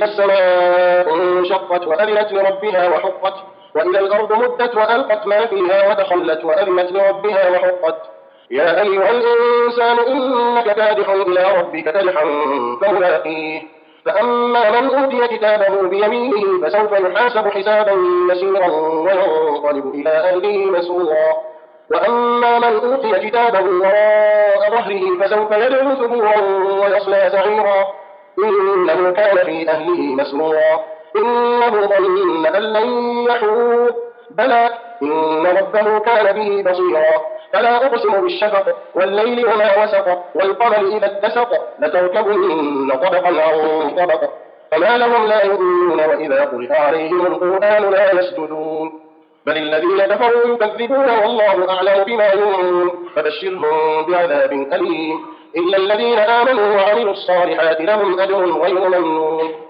إذا السماء انشقت وأذنت لربها وحقت وإذا الأرض مدت وألقت ما فيها ودخلت وأذنت لربها وحقت يا أيها الإنسان إنك كادح إلى ربك كدحا فملاقيه فأما من أوتي كتابه بيمينه فسوف يحاسب حسابا يسيرا وينقلب إلى أهله مسرورا وأما من أوتي كتابه وراء ظهره فسوف يدعو ثبورا ويصلى سعيرا إنه كان في أهله مسرورا إنه ظن أن لن يحور بلى إن ربه كان به بصيرا فلا أقسم بالشفق والليل وما وسق والقمر إذا اتسق لتركبن طبقا عن طبق فما لهم لا يؤمنون وإذا قرئ عليهم القرآن لا يسجدون بل الذين كفروا يكذبون والله أعلم بما يؤمنون فبشرهم بعذاب أليم إلا الذين آمنوا وعملوا الصالحات لهم أجر غير ممنون